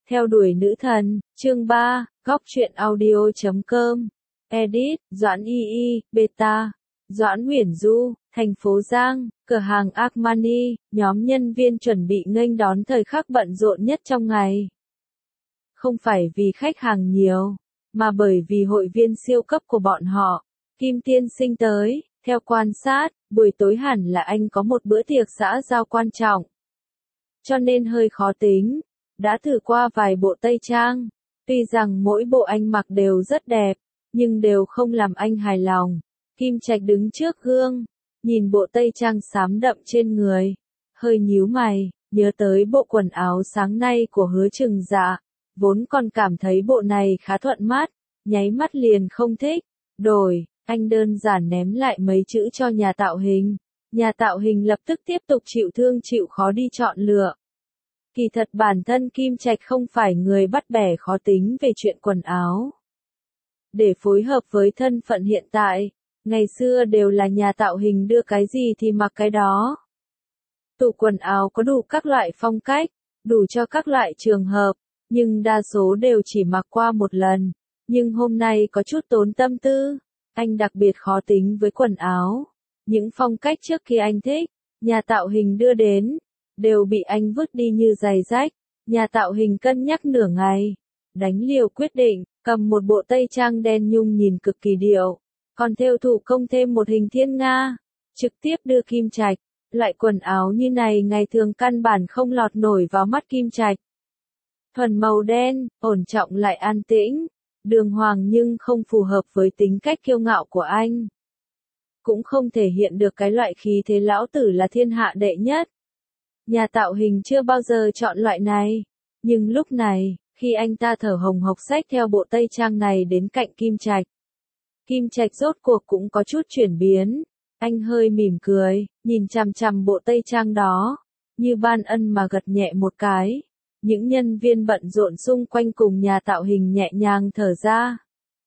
Theo đuổi nữ thần, chương 3, góc truyện audio.com. Edit, Doãn Y, Beta, Doãn Huyền Du, thành phố Giang, cửa hàng Armani, nhóm nhân viên chuẩn bị nghênh đón thời khắc bận rộn nhất trong ngày. Không phải vì khách hàng nhiều, mà bởi vì hội viên siêu cấp của bọn họ, Kim Tiên Sinh tới. Theo quan sát, buổi tối hẳn là anh có một bữa tiệc xã giao quan trọng. Cho nên hơi khó tính. Đã thử qua vài bộ tây trang. Tuy rằng mỗi bộ anh mặc đều rất đẹp, nhưng đều không làm anh hài lòng. Kim Trạch đứng trước gương, nhìn bộ tây trang xám đậm trên người. Hơi nhíu mày, nhớ tới bộ quần áo sáng nay của Hứa Trừng Dạ. Vốn còn cảm thấy bộ này khá thuận mắt, nháy mắt liền không thích. Đổi, anh đơn giản ném lại mấy chữ cho nhà tạo hình. Nhà tạo hình lập tức tiếp tục chịu thương chịu khó đi chọn lựa. Kỳ thật bản thân Kim Trạch không phải người bắt bẻ khó tính về chuyện quần áo. Để phối hợp với thân phận hiện tại, ngày xưa đều là nhà tạo hình đưa cái gì thì mặc cái đó. Tủ quần áo có đủ các loại phong cách, đủ cho các loại trường hợp, nhưng đa số đều chỉ mặc qua một lần. Nhưng hôm nay có chút tốn tâm tư, anh đặc biệt khó tính với quần áo. Những phong cách trước khi anh thích, nhà tạo hình đưa đến, đều bị anh vứt đi như giày rách. Nhà tạo hình cân nhắc nửa ngày, đánh liều quyết định, cầm một bộ tây trang đen nhung nhìn cực kỳ điệu, còn thêu thủ công thêm một hình thiên nga, trực tiếp đưa Kim Trạch. Loại quần áo như này ngày thường căn bản không lọt nổi vào mắt Kim Trạch. Thuần màu đen, ổn trọng lại an tĩnh, đường hoàng nhưng không phù hợp với tính cách kiêu ngạo của anh. Cũng không thể hiện được cái loại khí thế lão tử là thiên hạ đệ nhất. Nhà tạo hình chưa bao giờ chọn loại này, nhưng lúc này, khi anh ta thở hồng hộc xách theo bộ tây trang này đến cạnh Kim Trạch. Kim Trạch rốt cuộc cũng có chút chuyển biến, anh hơi mỉm cười, nhìn chằm chằm bộ tây trang đó, như ban ân mà gật nhẹ một cái. Những nhân viên bận rộn xung quanh cùng nhà tạo hình nhẹ nhàng thở ra.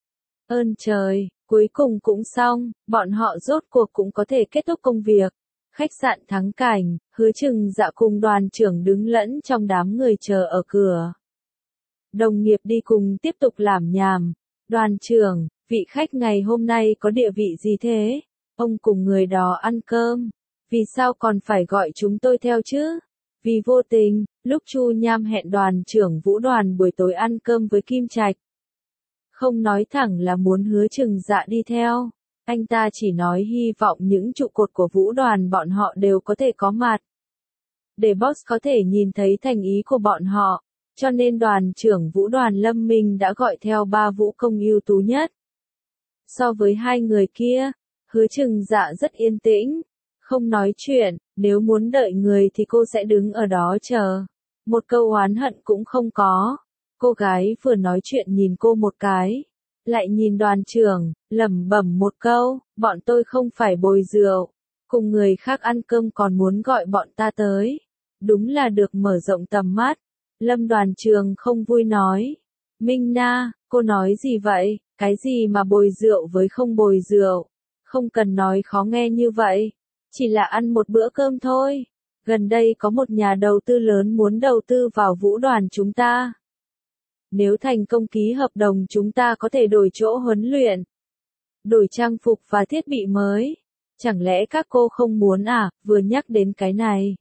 Ơn trời, cuối cùng cũng xong, bọn họ rốt cuộc cũng có thể kết thúc công việc. Khách sạn Thắng Cảnh, Hứa Trừng Dạ cùng đoàn trưởng đứng lẫn trong đám người chờ ở cửa. Đồng nghiệp đi cùng tiếp tục làm nhảm. Đoàn trưởng, vị khách ngày hôm nay có địa vị gì thế? Ông cùng người đó ăn cơm. Vì sao còn phải gọi chúng tôi theo chứ? Vì vô tình, lúc Chu Nham hẹn đoàn trưởng Vũ Đoàn buổi tối ăn cơm với Kim Trạch. Không nói thẳng là muốn Hứa Trừng Dạ đi theo. Anh ta chỉ nói hy vọng những trụ cột của Vũ Đoàn bọn họ đều có thể có mặt. Để boss có thể nhìn thấy thành ý của bọn họ. Cho nên đoàn trưởng Vũ Đoàn Lâm Minh đã gọi theo 3 vũ công ưu tú nhất. So với hai người kia, Hứa Trừng Dạ rất yên tĩnh. Không nói chuyện, nếu muốn đợi người thì cô sẽ đứng ở đó chờ. Một câu oán hận cũng không có. Cô gái vừa nói chuyện nhìn cô một cái. Lại nhìn đoàn trưởng, lẩm bẩm một câu, bọn tôi không phải bồi rượu. Cùng người khác ăn cơm còn muốn gọi bọn ta tới. Đúng là được mở rộng tầm mắt. Lâm đoàn trưởng không vui nói. Minh Na, cô nói gì vậy? Cái gì mà bồi rượu với không bồi rượu? Không cần nói khó nghe như vậy. Chỉ là ăn một bữa cơm thôi. Gần đây có một nhà đầu tư lớn muốn đầu tư vào Vũ Đoàn chúng ta. Nếu thành công ký hợp đồng chúng ta có thể đổi chỗ huấn luyện, đổi trang phục và thiết bị mới. Chẳng lẽ các cô không muốn à? Vừa nhắc đến cái này.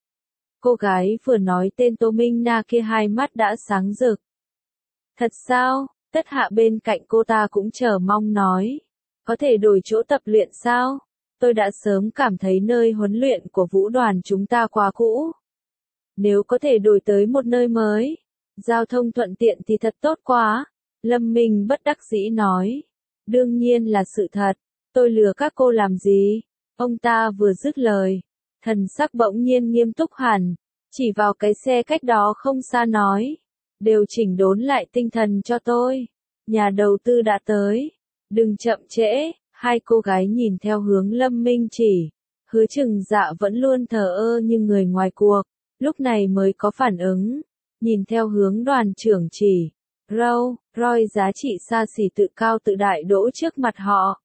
Cô gái vừa nói tên Tô Minh Na kia hai mắt đã sáng rực. Thật sao? Tất Hạ bên cạnh cô ta cũng chờ mong nói. Có thể đổi chỗ tập luyện sao? Tôi đã sớm cảm thấy nơi huấn luyện của Vũ Đoàn chúng ta quá cũ. Nếu có thể đổi tới một nơi mới, giao thông thuận tiện thì thật tốt quá. Lâm Minh bất đắc dĩ nói. Đương nhiên là sự thật. Tôi lừa các cô làm gì? Ông ta vừa dứt lời. Thần sắc bỗng nhiên nghiêm túc hẳn. Chỉ vào cái xe cách đó không xa nói. Đều chỉnh đốn lại tinh thần cho tôi. Nhà đầu tư đã tới. Đừng chậm trễ. Hai cô gái nhìn theo hướng Lâm Minh chỉ. Hứa Trừng Dạ vẫn luôn thờ ơ như người ngoài cuộc. Lúc này mới có phản ứng. Nhìn theo hướng đoàn trưởng chỉ. Roy giá trị xa xỉ tự cao tự đại đỗ trước mặt họ.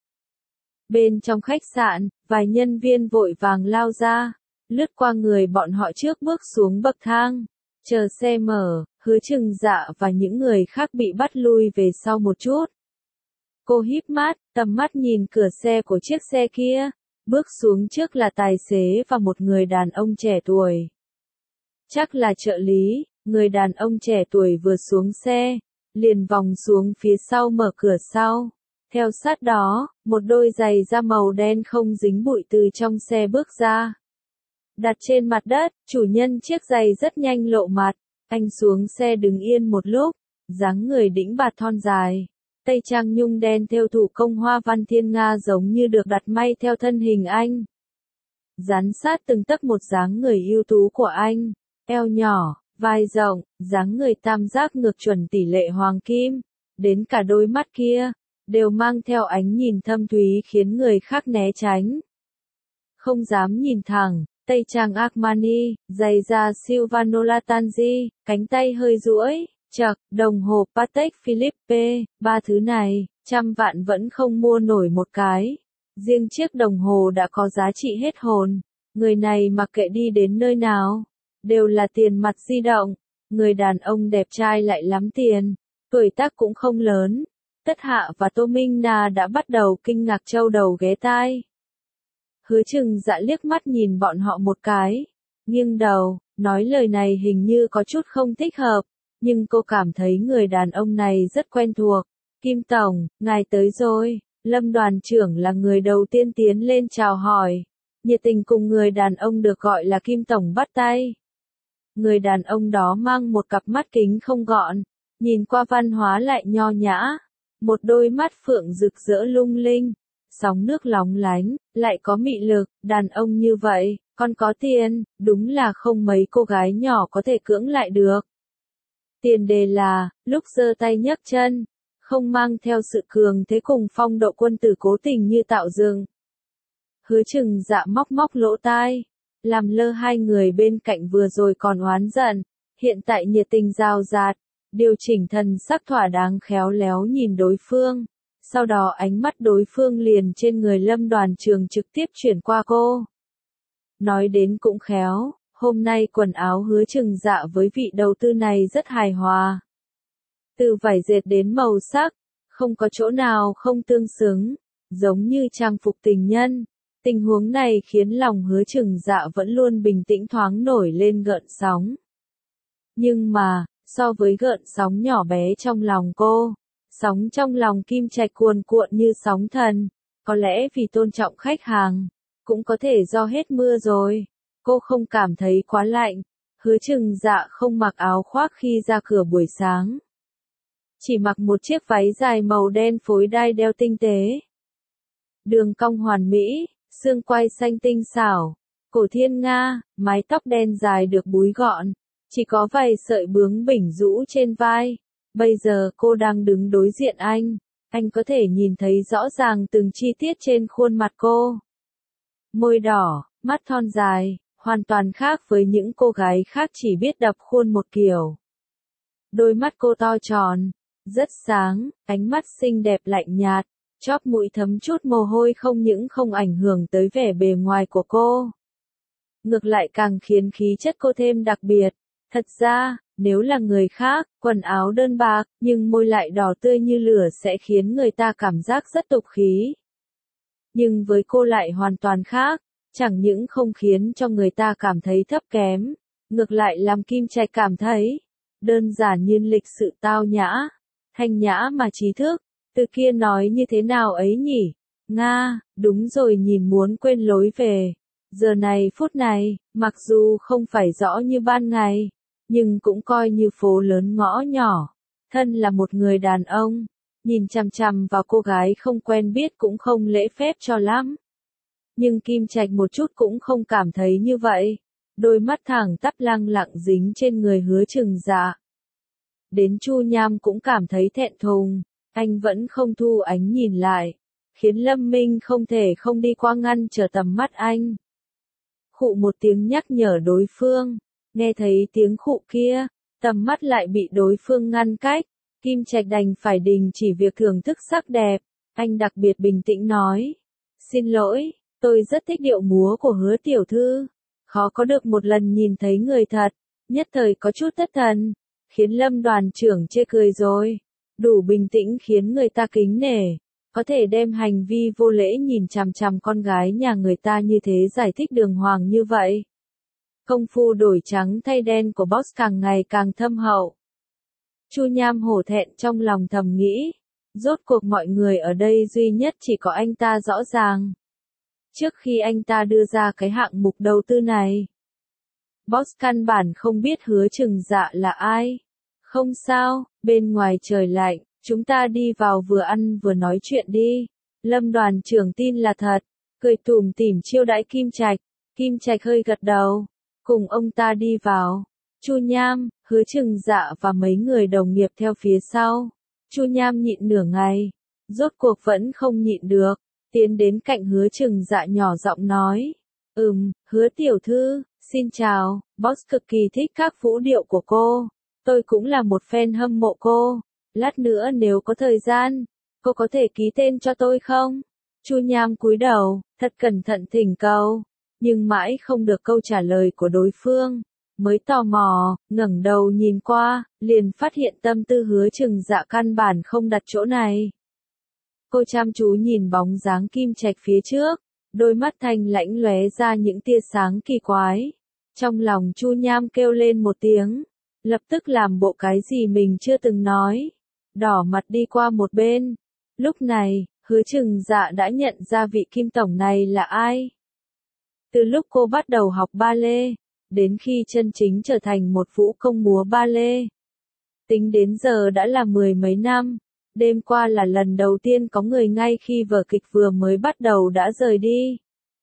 Bên trong khách sạn, vài nhân viên vội vàng lao ra. Lướt qua người bọn họ trước bước xuống bậc thang. Chờ xe mở, Hứa Trừng Dạ và những người khác bị bắt lui về sau một chút. Cô híp mắt, tầm mắt nhìn cửa xe của chiếc xe kia, bước xuống trước là tài xế và một người đàn ông trẻ tuổi. Chắc là trợ lý, người đàn ông trẻ tuổi vừa xuống xe, liền vòng xuống phía sau mở cửa sau. Theo sát đó, một đôi giày da màu đen không dính bụi từ trong xe bước ra. Đặt trên mặt đất, chủ nhân chiếc giày rất nhanh lộ mặt. Anh xuống xe đứng yên một lúc, dáng người đĩnh bạt thon dài. Tây trang nhung đen thêu thủ công hoa văn thiên nga giống như được đặt may theo thân hình anh. Dán sát từng tấc một dáng người ưu tú của anh, eo nhỏ, vai rộng, dáng người tam giác ngược chuẩn tỷ lệ hoàng kim, đến cả đôi mắt kia, đều mang theo ánh nhìn thâm thúy khiến người khác né tránh. Không dám nhìn thẳng, tây trang Armani, giày da Silvano Lattanzi, cánh tay hơi duỗi, chật, đồng hồ Patek Philippe, ba thứ này, trăm vạn vẫn không mua nổi một cái. Riêng chiếc đồng hồ đã có giá trị hết hồn. Người này mặc kệ đi đến nơi nào, đều là tiền mặt di động. Người đàn ông đẹp trai lại lắm tiền, tuổi tác cũng không lớn. Tất Hạ và Tô Minh Na đã bắt đầu kinh ngạc trâu đầu ghé tai. Hứa Trừng Dạ liếc mắt nhìn bọn họ một cái, nghiêng đầu, nói lời này hình như có chút không thích hợp, nhưng cô cảm thấy người đàn ông này rất quen thuộc. Kim Tổng, ngài tới rồi. Lâm đoàn trưởng là người đầu tiên tiến lên chào hỏi, nhiệt tình cùng người đàn ông được gọi là Kim Tổng bắt tay. Người đàn ông đó mang một cặp mắt kính không gọn, nhìn qua văn hóa lại nho nhã, một đôi mắt phượng rực rỡ lung linh, sóng nước lóng lánh, lại có mị lực. Đàn ông như vậy, còn có tiền, đúng là không mấy cô gái nhỏ có thể cưỡng lại được. Tiền đề là, lúc giơ tay nhấc chân, không mang theo sự cường thế cùng phong độ quân tử cố tình như tạo dựng. Hứa Trừng Dạ móc móc lỗ tai, làm lơ hai người bên cạnh vừa rồi còn oán giận, hiện tại nhiệt tình rào rạt, điều chỉnh thần sắc thỏa đáng khéo léo nhìn đối phương. Sau đó ánh mắt đối phương liền trên người Lâm đoàn trưởng trực tiếp chuyển qua cô. Nói đến cũng khéo, hôm nay quần áo Hứa Trừng Dạ với vị đầu tư này rất hài hòa. Từ vải dệt đến màu sắc, không có chỗ nào không tương xứng, giống như trang phục tình nhân. Tình huống này khiến lòng Hứa Trừng Dạ vẫn luôn bình tĩnh thoáng nổi lên gợn sóng. Nhưng mà, so với gợn sóng nhỏ bé trong lòng cô, sóng trong lòng Kim Trạch cuồn cuộn như sóng thần, có lẽ vì tôn trọng khách hàng, cũng có thể do hết mưa rồi. Cô không cảm thấy quá lạnh, Hứa Trừng Dạ không mặc áo khoác khi ra cửa buổi sáng. Chỉ mặc một chiếc váy dài màu đen phối đai đeo tinh tế. Đường cong hoàn mỹ, xương quai xanh tinh xảo, cổ thiên nga, mái tóc đen dài được búi gọn, chỉ có vài sợi bướm bỉnh rũ trên vai. Bây giờ cô đang đứng đối diện anh có thể nhìn thấy rõ ràng từng chi tiết trên khuôn mặt cô. Môi đỏ, mắt thon dài, hoàn toàn khác với những cô gái khác chỉ biết đập khuôn một kiểu. Đôi mắt cô to tròn, rất sáng, ánh mắt xinh đẹp lạnh nhạt, chóp mũi thấm chút mồ hôi không những không ảnh hưởng tới vẻ bề ngoài của cô. Ngược lại càng khiến khí chất cô thêm đặc biệt. Thật ra, nếu là người khác, quần áo đơn bạc, nhưng môi lại đỏ tươi như lửa sẽ khiến người ta cảm giác rất tục khí. Nhưng với cô lại hoàn toàn khác, chẳng những không khiến cho người ta cảm thấy thấp kém, ngược lại làm Kim Trạch cảm thấy đơn giản như lịch sự tao nhã, thanh nhã mà trí thức. Từ kia nói như thế nào ấy nhỉ? Nga, đúng rồi, nhìn muốn quên lối về. Giờ này phút này, mặc dù không phải rõ như ban ngày, nhưng cũng coi như phố lớn ngõ nhỏ. Thân là một người đàn ông, nhìn chằm chằm vào cô gái không quen biết cũng không lễ phép cho lắm. Nhưng Kim Trạch một chút cũng không cảm thấy như vậy. Đôi mắt thẳng tắp lăng lặng dính trên người Hứa Trừng Dạ. Đến Chu Nham cũng cảm thấy thẹn thùng, anh vẫn không thu ánh nhìn lại, khiến Lâm Minh không thể không đi qua ngăn trở tầm mắt anh. Khụ một tiếng nhắc nhở đối phương, nghe thấy tiếng khụ kia, tầm mắt lại bị đối phương ngăn cách, Kim Trạch đành phải đình chỉ việc thưởng thức sắc đẹp, anh đặc biệt bình tĩnh nói, xin lỗi, tôi rất thích điệu múa của Hứa tiểu thư, khó có được một lần nhìn thấy người thật, nhất thời có chút thất thần, khiến Lâm đoàn trưởng chê cười rồi. Đủ bình tĩnh khiến người ta kính nể. Có thể đem hành vi vô lễ nhìn chằm chằm con gái nhà người ta như thế giải thích đường hoàng như vậy. Công phu đổi trắng thay đen của boss càng ngày càng thâm hậu. Chu Nham hổ thẹn trong lòng thầm nghĩ. Rốt cuộc mọi người ở đây duy nhất chỉ có anh ta rõ ràng. Trước khi anh ta đưa ra cái hạng mục đầu tư này, boss căn bản không biết Hứa Chừng Dạ là ai. Không sao, bên ngoài trời lạnh, chúng ta đi vào vừa ăn vừa nói chuyện đi. Lâm đoàn trưởng tin là thật, cười tủm tỉm chiêu đãi Kim Trạch. Kim Trạch hơi gật đầu, cùng ông ta đi vào. Chu Nham, Hứa Chừng Dạ và mấy người đồng nghiệp theo phía sau. Chu Nham nhịn nửa ngày, rốt cuộc vẫn không nhịn được, tiến đến cạnh Hứa Chừng Dạ nhỏ giọng nói. Hứa tiểu thư, xin chào, boss cực kỳ thích các vũ điệu của cô. Tôi cũng là một fan hâm mộ cô. Lát nữa nếu có thời gian, cô có thể ký tên cho tôi không? Chu Nham cúi đầu, thật cẩn thận thỉnh cầu, nhưng mãi không được câu trả lời của đối phương. Mới tò mò, ngẩng đầu nhìn qua, liền phát hiện tâm tư Hứa Chừng Dạ căn bản không đặt chỗ này. Cô chăm chú nhìn bóng dáng Kim Trạch phía trước, đôi mắt thanh lãnh lóe ra những tia sáng kỳ quái. Trong lòng Chu Nham kêu lên một tiếng, lập tức làm bộ cái gì mình chưa từng nói, đỏ mặt đi qua một bên. Lúc này, Hứa Chừng Dạ đã nhận ra vị Kim tổng này là ai. Từ lúc cô bắt đầu học ba lê, đến khi chân chính trở thành một vũ công múa ba lê, tính đến giờ đã là 10 mấy năm. Đêm qua là lần đầu tiên có người ngay khi vở kịch vừa mới bắt đầu đã rời đi.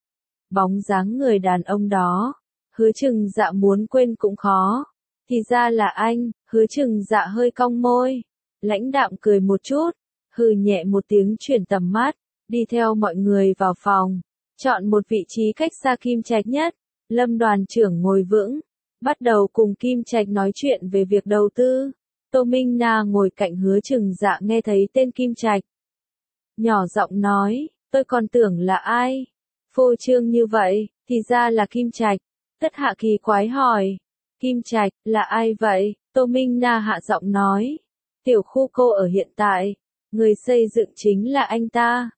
Bóng dáng người đàn ông đó, Hứa Chừng Dạ muốn quên cũng khó. Thì ra là anh. Hứa Chừng Dạ hơi cong môi, lãnh đạm cười một chút, hừ nhẹ một tiếng chuyển tầm mắt, đi theo mọi người vào phòng, chọn một vị trí cách xa Kim Trạch nhất. Lâm đoàn trưởng ngồi vững, bắt đầu cùng Kim Trạch nói chuyện về việc đầu tư. Tô Minh Na ngồi cạnh Hứa Chừng Dạ nghe thấy tên Kim Trạch, nhỏ giọng nói, tôi còn tưởng là ai, phô trương như vậy, thì ra là Kim Trạch. Tất Hạ kỳ quái hỏi, Kim Trạch, là ai vậy? Tô Minh Na hạ giọng nói, tiểu khu cô ở hiện tại, người xây dựng chính là anh ta.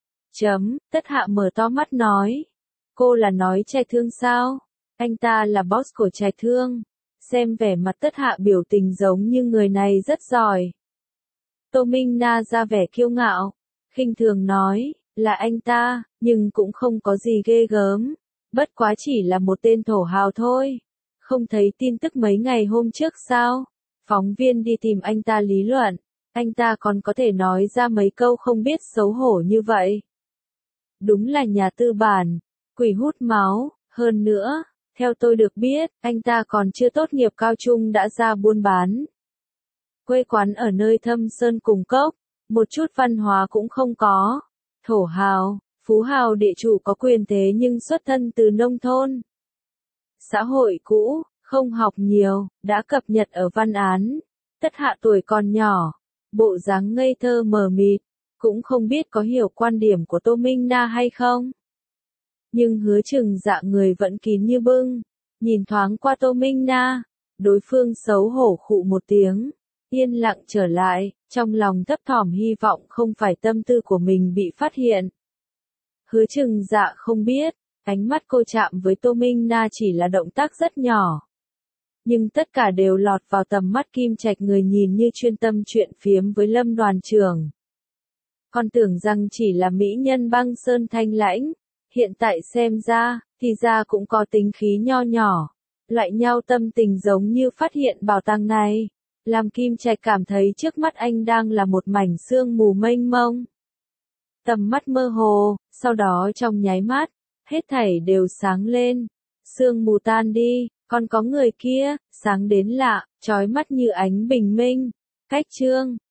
Tất Hạ mở to mắt nói, cô là nói Trạch Thương sao? Anh ta là boss của Trạch Thương. Xem vẻ mặt Tất Hạ biểu tình giống như người này rất giỏi. Tô Minh Na ra vẻ kiêu ngạo, khinh thường nói, là anh ta, nhưng cũng không có gì ghê gớm, bất quá chỉ là một tên thổ hào thôi. Không thấy tin tức mấy ngày hôm trước sao? Phóng viên đi tìm anh ta lý luận, anh ta còn có thể nói ra mấy câu không biết xấu hổ như vậy. Đúng là nhà tư bản, quỷ hút máu, hơn nữa, theo tôi được biết, anh ta còn chưa tốt nghiệp cao trung đã ra buôn bán. Quê quán ở nơi thâm sơn cùng cốc, một chút văn hóa cũng không có. Thổ hào, phú hào địa chủ có quyền thế nhưng xuất thân từ nông thôn. Xã hội cũ, không học nhiều, đã cập nhật ở văn án. Tất Hạ tuổi còn nhỏ, bộ dáng ngây thơ mờ mịt, cũng không biết có hiểu quan điểm của Tô Minh Na hay không. Nhưng Hứa Chừng Dạ người vẫn kín như bưng, nhìn thoáng qua Tô Minh Na, đối phương xấu hổ khụ một tiếng, yên lặng trở lại, trong lòng thấp thỏm hy vọng không phải tâm tư của mình bị phát hiện. Hứa Chừng Dạ không biết, ánh mắt cô chạm với Tô Minh Na chỉ là động tác rất nhỏ. Nhưng tất cả đều lọt vào tầm mắt Kim Trạch người nhìn như chuyên tâm chuyện phiếm với Lâm đoàn trưởng. Còn tưởng rằng chỉ là mỹ nhân băng sơn thanh lãnh, hiện tại xem ra, thì ra cũng có tính khí nho nhỏ. Loại nhau tâm tình giống như phát hiện bảo tàng này, làm Kim Trạch cảm thấy trước mắt anh đang là một mảnh sương mù mênh mông. Tầm mắt mơ hồ, sau đó trong nháy mắt, hết thảy đều sáng lên. Sương mù tan đi, còn có người kia, sáng đến lạ, chói mắt như ánh bình minh. Cách Trương,